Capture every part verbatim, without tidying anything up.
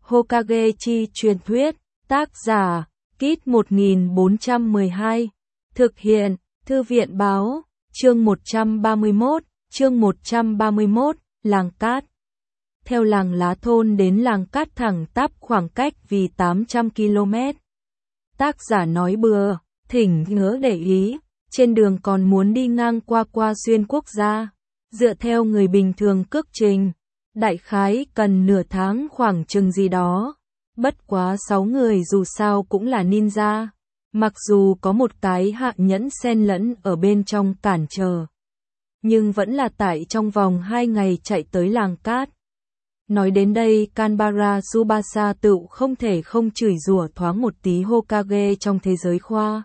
Hokage chi truyền thuyết, tác giả, Kit một nghìn bốn trăm mười hai, thực hiện, Thư viện báo, chương một trăm ba mươi mốt, chương một trăm ba mươi mốt, Làng Cát. Theo làng Lá thôn đến làng Cát thẳng tắp khoảng cách vì tám trăm ki lô mét. Tác giả nói bừa, thỉnh nhớ để ý, trên đường còn muốn đi ngang qua qua xuyên quốc gia, dựa theo người bình thường cước trình, đại khái cần nửa tháng khoảng chừng gì đó. Bất quá sáu người dù sao cũng là ninja, mặc dù có một cái hạ nhẫn xen lẫn ở bên trong cản trở, nhưng vẫn là tại trong vòng hai ngày chạy tới làng Cát. Nói đến đây, Kanbara Tsubasa tự không thể không chửi rủa thoáng một tí Hokage trong thế giới khoa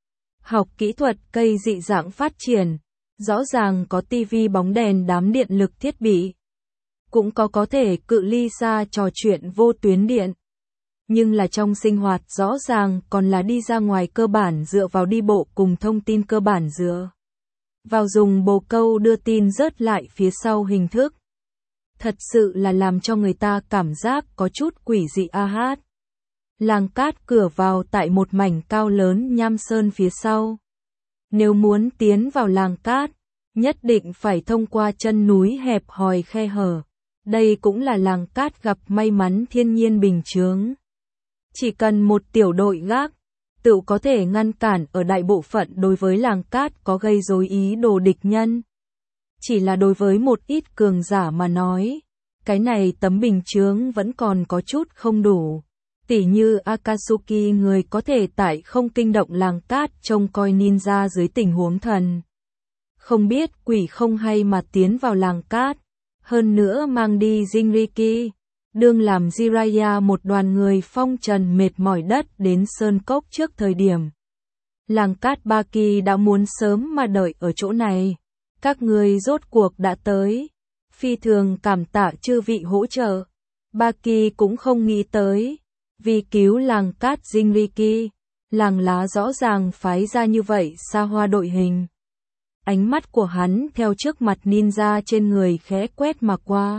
học kỹ thuật cây dị dạng phát triển, rõ ràng có tivi bóng đèn đám điện lực thiết bị, cũng có có thể cự ly xa trò chuyện vô tuyến điện. Nhưng là trong sinh hoạt rõ ràng còn là đi ra ngoài cơ bản dựa vào đi bộ cùng thông tin cơ bản dựa vào dùng bồ câu đưa tin rớt lại phía sau hình thức. Thật sự là làm cho người ta cảm giác có chút quỷ dị a hát. Làng Cát cửa vào tại một mảnh cao lớn nham sơn phía sau. Nếu muốn tiến vào làng Cát, nhất định phải thông qua chân núi hẹp hòi khe hở. Đây cũng là làng Cát gặp may mắn thiên nhiên bình chướng. Chỉ cần một tiểu đội gác, tự có thể ngăn cản ở đại bộ phận đối với làng Cát có gây rối ý đồ địch nhân. Chỉ là đối với một ít cường giả mà nói, cái này tấm bình chướng vẫn còn có chút không đủ. Tỉ như Akatsuki người có thể tại không kinh động làng Cát trông coi ninja dưới tình huống thần không biết quỷ không hay mà tiến vào làng Cát, hơn nữa mang đi Jinriki, đương làm Jiraiya một đoàn người phong trần mệt mỏi đất đến sơn cốc trước thời điểm. Làng Cát Baki đã muốn sớm mà đợi ở chỗ này. Các người rốt cuộc đã tới, phi thường cảm tạ chư vị hỗ trợ. Baki cũng không nghĩ tới, vì cứu làng Cát Jinriki, làng Lá rõ ràng phái ra như vậy xa hoa đội hình. Ánh mắt của hắn theo trước mặt ninja trên người khẽ quét mà qua.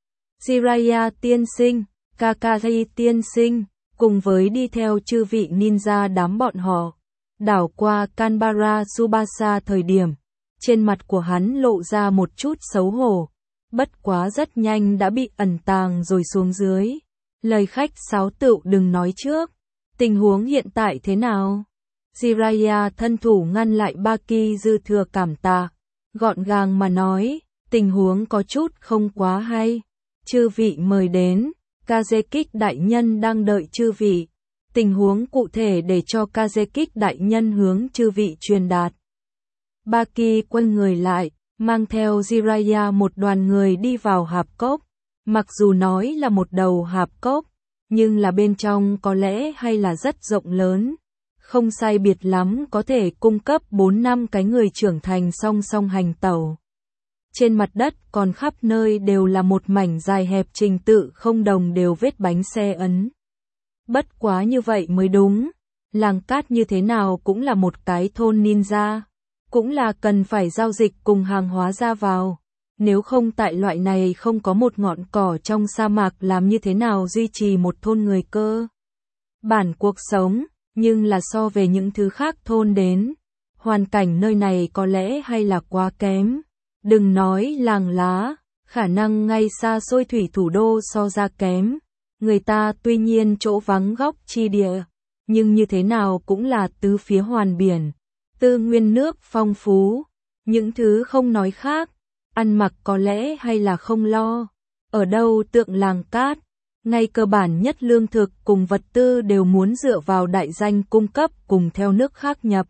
Jiraiya tiên sinh, Kakashi tiên sinh, cùng với đi theo chư vị ninja đám bọn họ, đảo qua Kanbara Tsubasa thời điểm. Trên mặt của hắn lộ ra một chút xấu hổ, bất quá rất nhanh đã bị ẩn tàng rồi xuống dưới. Lời khách sáo tựu đừng nói trước, tình huống hiện tại thế nào? Jiraiya thân thủ ngăn lại Baki dư thừa cảm tạ, gọn gàng mà nói, tình huống có chút không quá hay. Chư vị mời đến, Kazekik đại nhân đang đợi chư vị. Tình huống cụ thể để cho Kazekik đại nhân hướng chư vị truyền đạt. Baki quay người lại, mang theo Jiraiya một đoàn người đi vào hạp cốc. Mặc dù nói là một đầu hạp cốc, nhưng là bên trong có lẽ hay là rất rộng lớn. Không sai biệt lắm có thể cung cấp bốn năm cái người trưởng thành song song hành tẩu. Trên mặt đất còn khắp nơi đều là một mảnh dài hẹp trình tự không đồng đều vết bánh xe ấn. Bất quá như vậy mới đúng, làng Cát như thế nào cũng là một cái thôn ninja. Cũng là cần phải giao dịch cùng hàng hóa ra vào. Nếu không tại loại này không có một ngọn cỏ trong sa mạc làm như thế nào duy trì một thôn người cơ. Bản cuộc sống, nhưng là so về những thứ khác thôn đến. Hoàn cảnh nơi này có lẽ hay là quá kém. Đừng nói làng Lá, khả năng ngay xa xôi thủy thủ đô so ra kém. Người ta tuy nhiên chỗ vắng góc chi địa, nhưng như thế nào cũng là tứ phía hoàn biển. Tư nguyên nước phong phú, những thứ không nói khác, ăn mặc có lẽ hay là không lo. Ở đâu tượng làng Cát, ngay cơ bản nhất lương thực cùng vật tư đều muốn dựa vào đại danh cung cấp cùng theo nước khác nhập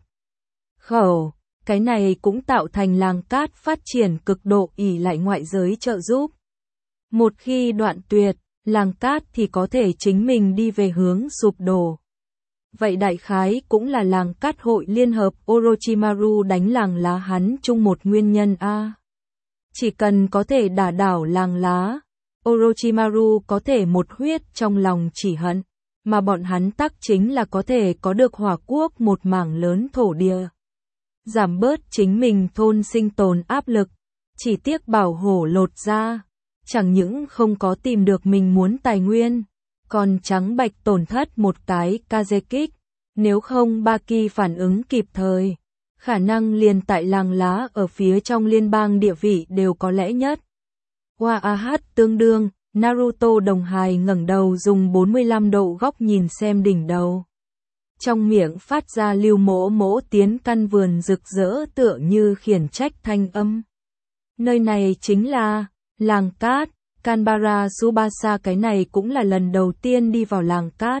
khẩu. Cái này cũng tạo thành làng Cát phát triển cực độ ỷ lại ngoại giới trợ giúp. Một khi đoạn tuyệt, làng Cát thì có thể chính mình đi về hướng sụp đổ. Vậy đại khái cũng là làng Cát hội liên hợp Orochimaru đánh làng Lá hắn chung một nguyên nhân a. Chỉ cần có thể đả đảo làng Lá, Orochimaru có thể một huyết trong lòng chỉ hận, mà bọn hắn tắc chính là có thể có được Hỏa Quốc một mảng lớn thổ địa. Giảm bớt chính mình thôn sinh tồn áp lực, chỉ tiếc bảo hổ lột ra, chẳng những không có tìm được mình muốn tài nguyên, còn trắng bạch tổn thất một cái Kazekik. Nếu không Baki phản ứng kịp thời, khả năng liền tại làng lá ở phía trong liên bang địa vị đều có lẽ nhất. Qua ah tương đương, Naruto đồng hài ngẩng đầu dùng bốn mươi lăm độ góc nhìn xem đỉnh đầu. Trong miệng phát ra lưu mỗ mỗ tiến căn vườn rực rỡ tựa như khiển trách thanh âm. Nơi này chính là làng cát, Kanbara Tsubasa, cái này cũng là lần đầu tiên đi vào làng cát.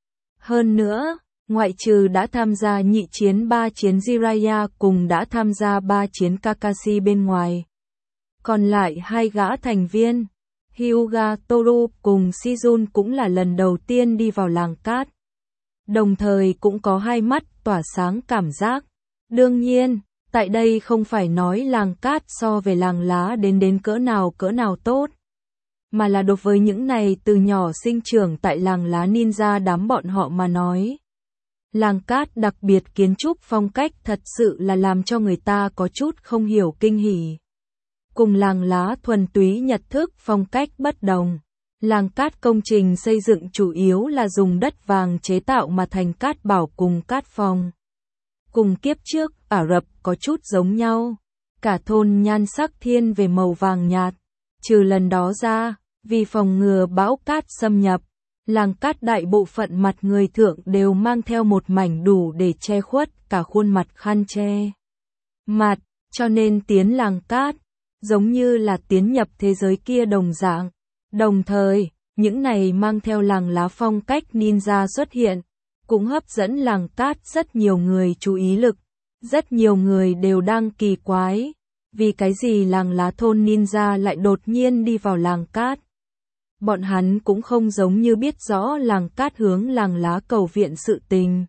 Hơn nữa, ngoại trừ đã tham gia nhị chiến ba chiến Jiraiya cùng đã tham gia ba chiến Kakashi bên ngoài. Còn lại hai gã thành viên, Hyuga Toru cùng Shizun cũng là lần đầu tiên đi vào làng cát. Đồng thời cũng có hai mắt tỏa sáng cảm giác. Đương nhiên, tại đây không phải nói làng cát so về làng lá đến đến cỡ nào cỡ nào tốt. Mà là đối với những này từ nhỏ sinh trưởng tại làng lá ninja đám bọn họ mà nói. Làng cát đặc biệt kiến trúc phong cách thật sự là làm cho người ta có chút không hiểu kinh hỉ. Cùng làng lá thuần túy nhật thức phong cách bất đồng. Làng cát công trình xây dựng chủ yếu là dùng đất vàng chế tạo mà thành cát bảo cùng cát phòng. Cùng kiếp trước, Ả Rập có chút giống nhau. Cả thôn nhan sắc thiên về màu vàng nhạt. Trừ lần đó ra, vì phòng ngừa bão cát xâm nhập, làng cát đại bộ phận mặt người thượng đều mang theo một mảnh đủ để che khuất cả khuôn mặt khăn che mặt, cho nên tiến làng cát, giống như là tiến nhập thế giới kia đồng dạng. Đồng thời, những này mang theo làng lá phong cách ninja xuất hiện, cũng hấp dẫn làng cát rất nhiều người chú ý lực. Rất nhiều người đều đang kỳ quái, vì cái gì làng lá thôn ninja lại đột nhiên đi vào làng cát. Bọn hắn cũng không giống như biết rõ làng cát hướng làng lá cầu viện sự tình.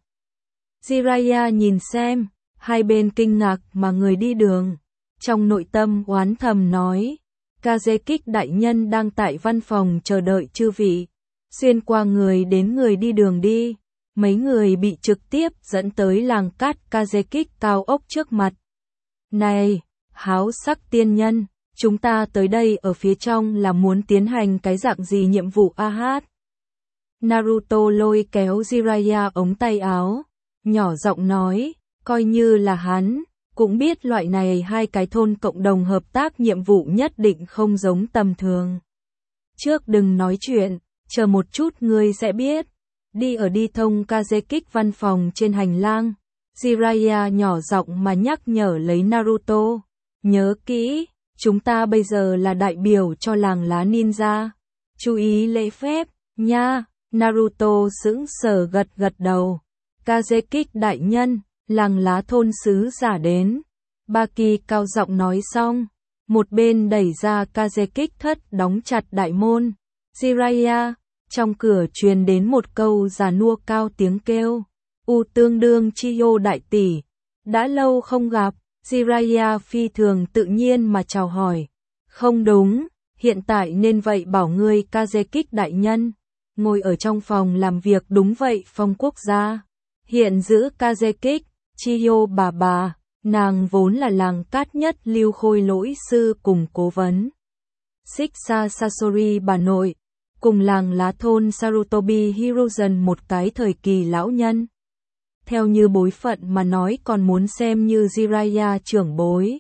Jiraiya nhìn xem, hai bên kinh ngạc mà người đi đường. Trong nội tâm oán thầm nói, Kazekik đại nhân đang tại văn phòng chờ đợi chư vị. Xuyên qua người đến người đi đường đi. Mấy người bị trực tiếp dẫn tới làng cát Kazekik cao ốc trước mặt. Này, háo sắc tiên nhân, chúng ta tới đây ở phía trong là muốn tiến hành cái dạng gì nhiệm vụ a hát? Naruto lôi kéo Jiraiya ống tay áo, nhỏ giọng nói, coi như là hắn, cũng biết loại này hai cái thôn cộng đồng hợp tác nhiệm vụ nhất định không giống tầm thường. Trước đừng nói chuyện, chờ một chút ngươi sẽ biết. Đi ở đi thông Kazekik văn phòng trên hành lang, Jiraiya nhỏ giọng mà nhắc nhở lấy Naruto. Nhớ kỹ, chúng ta bây giờ là đại biểu cho làng lá ninja. Chú ý lễ phép, nha. Naruto sững sờ gật gật đầu. Kazekik đại nhân, làng lá thôn sứ giả đến. Baki cao giọng nói xong, một bên đẩy ra Kazekik thất đóng chặt đại môn. Jiraiya, trong cửa truyền đến một câu già nua cao tiếng kêu. U tương đương Chiyo đại tỷ. Đã lâu không gặp, Jiraiya phi thường tự nhiên mà chào hỏi. Không đúng, hiện tại nên vậy bảo ngươi Kazekik đại nhân. Ngồi ở trong phòng làm việc đúng vậy phong quốc gia. Hiện giữ Kazekik, Chiyo bà bà, nàng vốn là làng cát nhất lưu khôi lỗi sư cùng cố vấn. Shixa Sasori bà nội, cùng làng lá thôn Sarutobi Hiruzen một cái thời kỳ lão nhân. Theo như bối phận mà nói còn muốn xem như Jiraiya trưởng bối.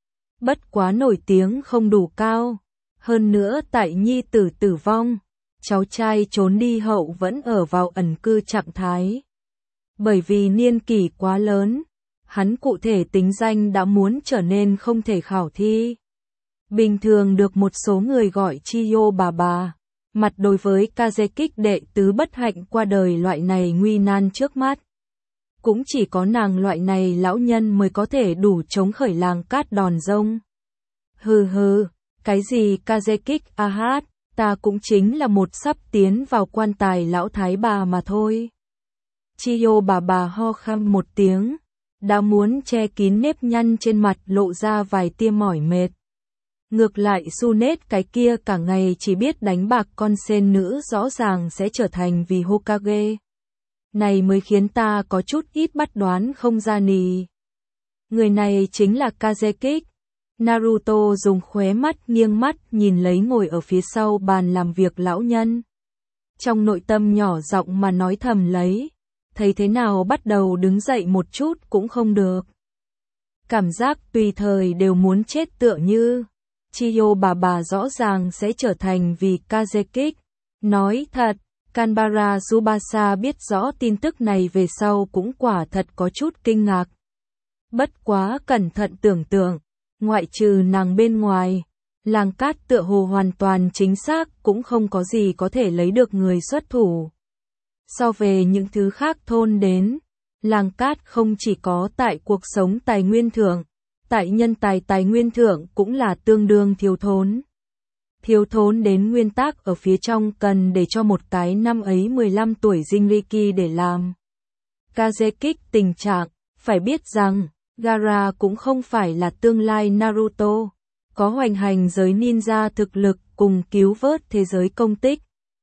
Bất quá nổi tiếng không đủ cao. Hơn nữa tại nhi tử tử vong, cháu trai trốn đi hậu vẫn ở vào ẩn cư trạng thái. Bởi vì niên kỷ quá lớn, hắn cụ thể tính danh đã muốn trở nên không thể khảo thi. Bình thường được một số người gọi Chiyo bà bà. Mặt đối với Kazekik đệ tứ bất hạnh qua đời loại này nguy nan trước mắt. Cũng chỉ có nàng loại này lão nhân mới có thể đủ chống khởi làng cát đòn rông. Hừ hừ, cái gì Kazekik a hát, ta cũng chính là một sắp tiến vào quan tài lão thái bà mà thôi. Chiyo bà bà ho khăm một tiếng, đã muốn che kín nếp nhăn trên mặt lộ ra vài tia mỏi mệt. Ngược lại Sunet cái kia cả ngày chỉ biết đánh bạc con sen nữ rõ ràng sẽ trở thành vì Hokage. Này mới khiến ta có chút ít bắt đoán không ra nì. Người này chính là Kazekik. Naruto dùng khóe mắt nghiêng mắt nhìn lấy ngồi ở phía sau bàn làm việc lão nhân. trong nội tâm nhỏ giọng mà nói thầm lấy, thấy thế nào bắt đầu đứng dậy một chút cũng không được. Cảm giác tùy thời đều muốn chết tựa như, Chiyo bà bà rõ ràng sẽ trở thành vì Kazekik. Nói thật, Kanbara Tsubasa biết rõ tin tức này về sau cũng quả thật có chút kinh ngạc. Bất quá cẩn thận tưởng tượng, ngoại trừ nàng bên ngoài, Làng Cát tựa hồ hoàn toàn chính xác cũng không có gì có thể lấy được người xuất thủ. So về những thứ khác thôn đến, Làng Cát không chỉ có tại cuộc sống tài nguyên thượng, tại nhân tài tài nguyên thượng cũng là tương đương thiếu thốn. Thiếu thốn đến nguyên tắc ở phía trong cần để cho một cái năm ấy mười lăm tuổi Jinriki để làm. Kazekik tình trạng, phải biết rằng, Gaara cũng không phải là tương lai Naruto, có hoành hành giới ninja thực lực cùng cứu vớt thế giới công tích.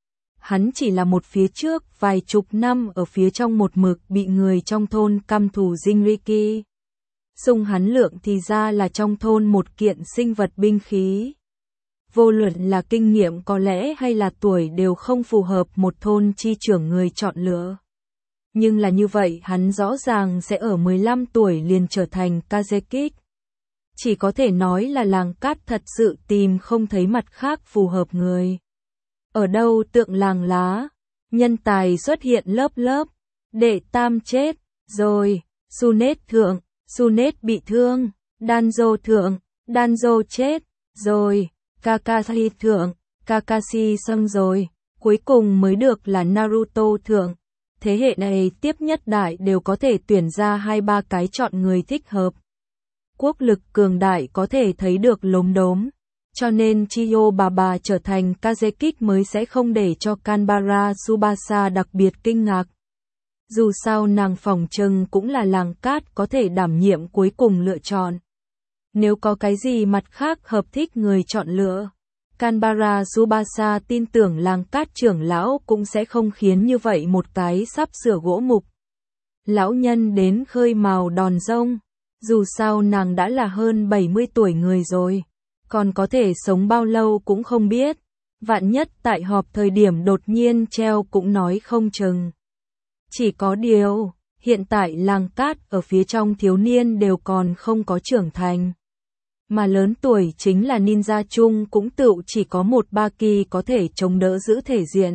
Hắn chỉ là một phía trước vài chục năm ở phía trong một mực bị người trong thôn căm thù Jinriki. Xung hắn lượng thì ra là trong thôn một kiện sinh vật binh khí. Vô luận là kinh nghiệm có lẽ hay là tuổi đều không phù hợp một thôn chi trưởng người chọn lựa. Nhưng là như vậy hắn rõ ràng sẽ ở mười lăm tuổi liền trở thành Kazekik. Chỉ có thể nói là Làng Cát thật sự tìm không thấy mặt khác phù hợp người. Ở đâu tượng làng lá, nhân tài xuất hiện lớp lớp, đệ tam chết, rồi, Sunet thượng, Sunet bị thương, Danzo thượng, Danzo chết, rồi, Kakashi thượng, Kakashi xong rồi, cuối cùng mới được là Naruto thượng. Thế hệ này tiếp nhất đại đều có thể tuyển ra hai ba cái chọn người thích hợp. Quốc lực cường đại có thể thấy được lốm đốm, cho nên Chiyo bà bà trở thành Kazekik mới sẽ không để cho Kanbara Tsubasa đặc biệt kinh ngạc. Dù sao nàng phỏng chừng cũng là Làng Cát có thể đảm nhiệm cuối cùng lựa chọn. Nếu có cái gì mặt khác hợp thích người chọn lựa, Kanbara Tsubasa tin tưởng Làng Cát trưởng lão cũng sẽ không khiến như vậy một cái sắp sửa gỗ mục. Lão nhân đến khơi mào đòn rông, dù sao nàng đã là hơn bảy mươi tuổi người rồi, còn có thể sống bao lâu cũng không biết, vạn nhất tại họp thời điểm đột nhiên treo cũng nói không chừng. Chỉ có điều, hiện tại Làng Cát ở phía trong thiếu niên đều còn không có trưởng thành. Mà lớn tuổi chính là ninja chung cũng tự chỉ có một Baki có thể chống đỡ giữ thể diện.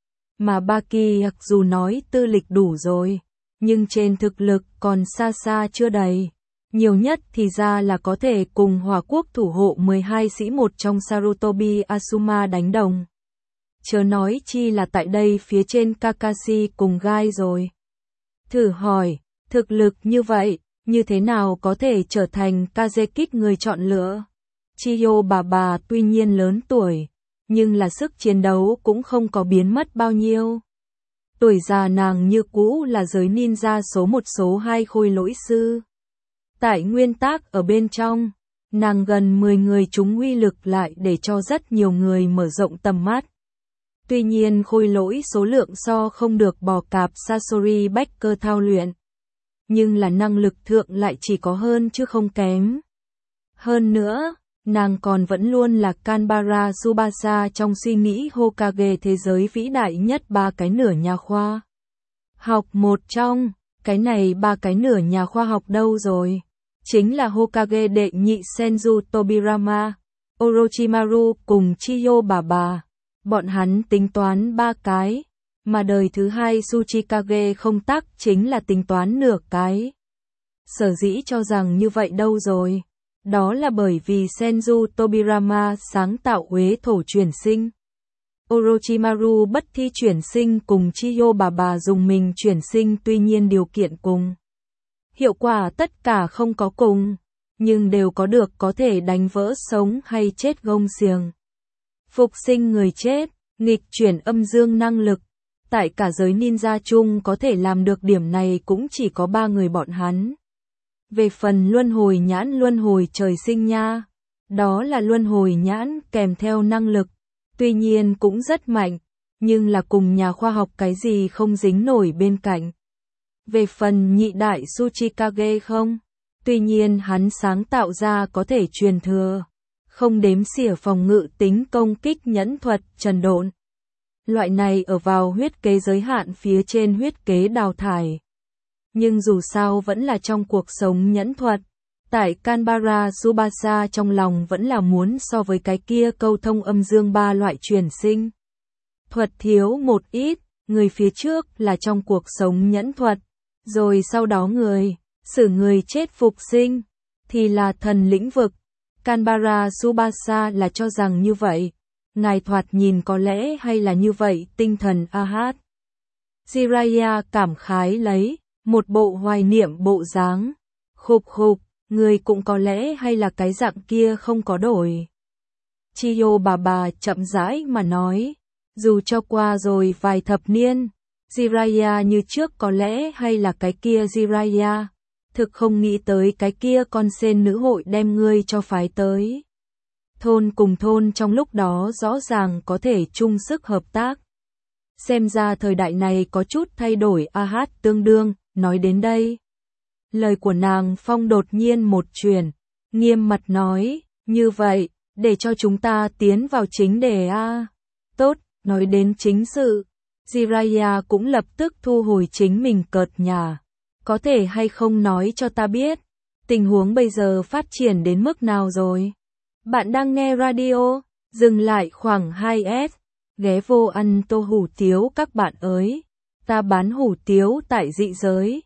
Mà Baki mặc dù nói tư lịch đủ rồi, nhưng trên thực lực còn xa xa chưa đầy. Nhiều nhất thì ra là có thể cùng Hỏa Quốc thủ hộ mười hai sĩ một trong Sarutobi Asuma đánh đồng. Chớ nói chi là tại đây phía trên Kakashi cùng Gai rồi. Thử hỏi, thực lực như vậy, như thế nào có thể trở thành Kazekik người chọn lựa? Chiyo bà bà tuy nhiên lớn tuổi, nhưng là sức chiến đấu cũng không có biến mất bao nhiêu. Tuổi già nàng như cũ là giới ninja số một số hai khôi lỗi sư. Tại nguyên tắc ở bên trong, nàng gần mười người chúng uy lực lại để cho rất nhiều người mở rộng tầm mắt. Tuy nhiên khôi lỗi số lượng so không được bò cạp Sasori Baker thao luyện. Nhưng là năng lực thượng lại chỉ có hơn chứ không kém. Hơn nữa, nàng còn vẫn luôn là Kanbara Tsubasa trong suy nghĩ Hokage thế giới vĩ đại nhất ba cái nửa nhà khoa học một trong, cái này ba cái nửa nhà khoa học đâu rồi? Chính là Hokage đệ nhị Senju Tobirama, Orochimaru cùng Chiyo bà bà. Bọn hắn tính toán ba cái, mà đời thứ hai Tsuchikage không tắc chính là tính toán nửa cái. Sở dĩ cho rằng như vậy đâu rồi? Đó là bởi vì Senju Tobirama sáng tạo uế thổ chuyển sinh. Orochimaru bất thi chuyển sinh cùng Chiyo bà bà dùng mình chuyển sinh tuy nhiên điều kiện cùng. Hiệu quả tất cả không có cùng, nhưng đều có được có thể đánh vỡ sống hay chết gông xiềng. Phục sinh người chết, nghịch chuyển âm dương năng lực. Tại cả giới ninja chung có thể làm được điểm này cũng chỉ có ba người bọn hắn. Về phần luân hồi nhãn luân hồi trời sinh nha, đó là luân hồi nhãn kèm theo năng lực, tuy nhiên cũng rất mạnh, nhưng là cùng nhà khoa học cái gì không dính nổi bên cạnh. Về phần nhị đại Tsuchikage không, tuy nhiên hắn sáng tạo ra có thể truyền thừa, không đếm xỉa phòng ngự tính công kích nhẫn thuật trần độn. Loại này ở vào huyết kế giới hạn phía trên huyết kế đào thải. Nhưng dù sao vẫn là trong cuộc sống nhẫn thuật. Tại Canberra Subasa trong lòng vẫn là muốn so với cái kia câu thông âm dương ba loại chuyển sinh thuật thiếu một ít, người phía trước là trong cuộc sống nhẫn thuật, rồi sau đó người, xử người chết phục sinh, thì là thần lĩnh vực. Canberra Subasa là cho rằng như vậy, ngài thoạt nhìn có lẽ hay là như vậy tinh thần Ahad. Jiraiya cảm khái lấy, một bộ hoài niệm bộ dáng, khục khục, người cũng có lẽ hay là cái dạng kia không có đổi. Chiyo bà bà chậm rãi mà nói, dù cho qua rồi vài thập niên, Jiraiya như trước có lẽ hay là cái kia Jiraiya, thực không nghĩ tới cái kia con sen nữ hội đem ngươi cho phái tới. Thôn cùng thôn trong lúc đó rõ ràng có thể chung sức hợp tác. Xem ra thời đại này có chút thay đổi. Ahad tương đương, nói đến đây. Lời của nàng Phong đột nhiên một chuyển, nghiêm mặt nói, như vậy, để cho chúng ta tiến vào chính đề a. Tốt, nói đến chính sự. Jiraiya cũng lập tức thu hồi chính mình cợt nhả. Có thể hay không nói cho ta biết, tình huống bây giờ phát triển đến mức nào rồi? Bạn đang nghe radio, dừng lại khoảng hai S, ghé vô ăn tô hủ tiếu các bạn ơi. Ta bán hủ tiếu tại dị giới.